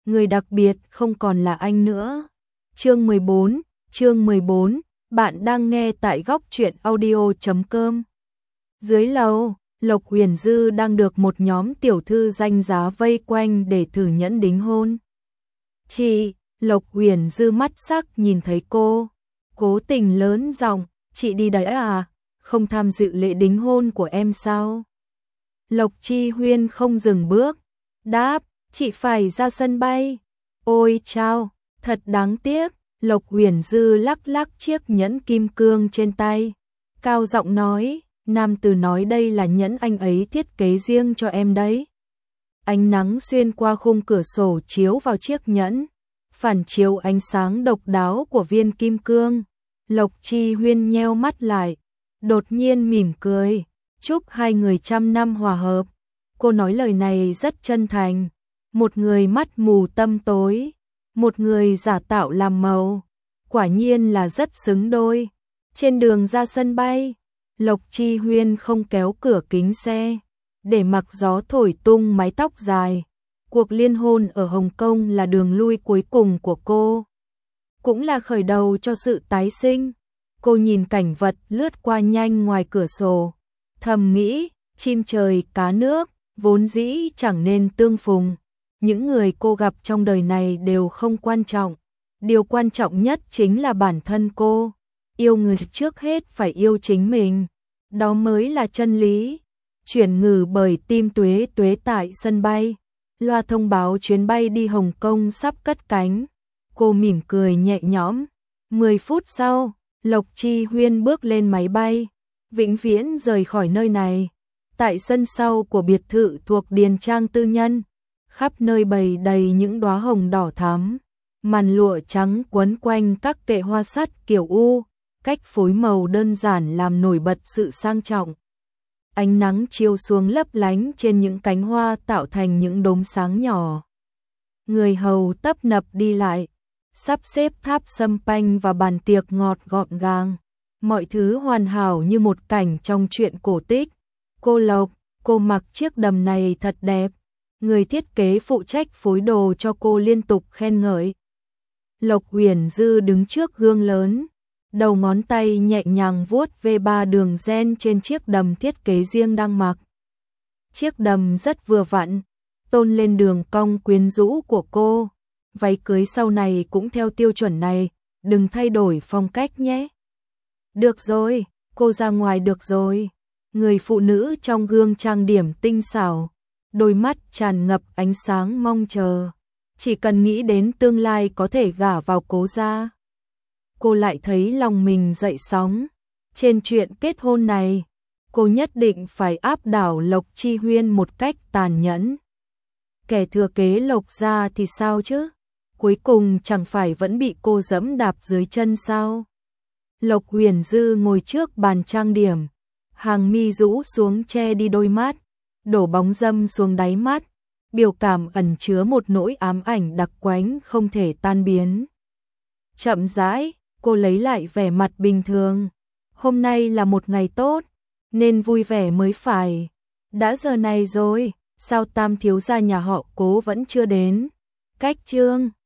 người đặc biệt không còn là anh nữa. Chương 14, bạn đang nghe tại góc truyện audio.com. Dưới lầu, Lộc Huyền Dư đang được một nhóm tiểu thư danh giá vây quanh để thử nhẫn đính hôn. Chị, Lộc Huyền Dư mắt sắc nhìn thấy cô, cố tình lớn giọng, chị đi đấy à, không tham dự lễ đính hôn của em sao? Lộc Chi Huyên không dừng bước, đáp, chị phải ra sân bay. Ôi chao, thật đáng tiếc. Lộc Huyền Dư lắc lắc chiếc nhẫn kim cương trên tay, cao giọng nói, nam tử nói đây là nhẫn anh ấy thiết kế riêng cho em đấy. Ánh nắng xuyên qua khung cửa sổ chiếu vào chiếc nhẫn, phản chiếu ánh sáng độc đáo của viên kim cương. Lộc Chi Huyên nheo mắt lại, đột nhiên mỉm cười, chúc hai người trăm năm hòa hợp. Cô nói lời này rất chân thành, một người mắt mù tâm tối, một người giả tạo làm màu, quả nhiên là rất xứng đôi. Trên đường ra sân bay, Lộc Chi Huyên không kéo cửa kính xe, để mặc gió thổi tung mái tóc dài. Cuộc liên hôn ở Hồng Kông là đường lui cuối cùng của cô, cũng là khởi đầu cho sự tái sinh. Cô nhìn cảnh vật lướt qua nhanh ngoài cửa sổ, thầm nghĩ, chim trời cá nước, vốn dĩ chẳng nên tương phùng. Những người cô gặp trong đời này đều không quan trọng, điều quan trọng nhất chính là bản thân cô. Yêu người trước hết phải yêu chính mình, đó mới là chân lý. Chuyển ngừ bởi Tim Tuế Tuế tại sân bay, loa thông báo chuyến bay đi Hồng Kông sắp cất cánh. Cô mỉm cười nhẹ nhõm. 10 phút sau, Lộc Chi Huyên bước lên máy bay, vĩnh viễn rời khỏi nơi này. Tại sân sau của biệt thự thuộc Điền Trang tư nhân, khắp nơi bày đầy những đóa hồng đỏ thắm, màn lụa trắng quấn quanh các kệ hoa sắt kiểu U, cách phối màu đơn giản làm nổi bật sự sang trọng. Ánh nắng chiếu xuống lấp lánh trên những cánh hoa tạo thành những đốm sáng nhỏ. Người hầu tấp nập đi lại, sắp xếp tháp sâm panh và bàn tiệc ngọt gọn gàng. Mọi thứ hoàn hảo như một cảnh trong truyện cổ tích. Cô Lộc, cô mặc chiếc đầm này thật đẹp. Người thiết kế phụ trách phối đồ cho cô liên tục khen ngợi. Lộc Huyền Dư đứng trước gương lớn, đầu ngón tay nhẹ nhàng vuốt ve 3 đường ren trên chiếc đầm thiết kế riêng đang mặc. Chiếc đầm rất vừa vặn, tôn lên đường cong quyến rũ của cô. Váy cưới sau này cũng theo tiêu chuẩn này, đừng thay đổi phong cách nhé. Được rồi, cô ra ngoài được rồi. Người phụ nữ trong gương trang điểm tinh xảo, đôi mắt tràn ngập ánh sáng mong chờ, chỉ cần nghĩ đến tương lai có thể gả vào Cố gia. Cô lại thấy lòng mình dậy sóng. Trên chuyện kết hôn này, cô nhất định phải áp đảo Lộc Chi Huyên một cách tàn nhẫn. Kẻ thừa kế Lộc gia thì sao chứ? Cuối cùng chẳng phải vẫn bị cô dẫm đạp dưới chân sao? Lộc Huyền Dư ngồi trước bàn trang điểm, hàng mi rũ xuống che đi đôi mắt, đổ bóng râm xuống đáy mắt, biểu cảm ẩn chứa một nỗi ám ảnh đặc quánh không thể tan biến. Chậm rãi, cô lấy lại vẻ mặt bình thường. Hôm nay là một ngày tốt, nên vui vẻ mới phải. Đã giờ này rồi, sao Tam thiếu gia nhà họ Cố vẫn chưa đến? Cách Trương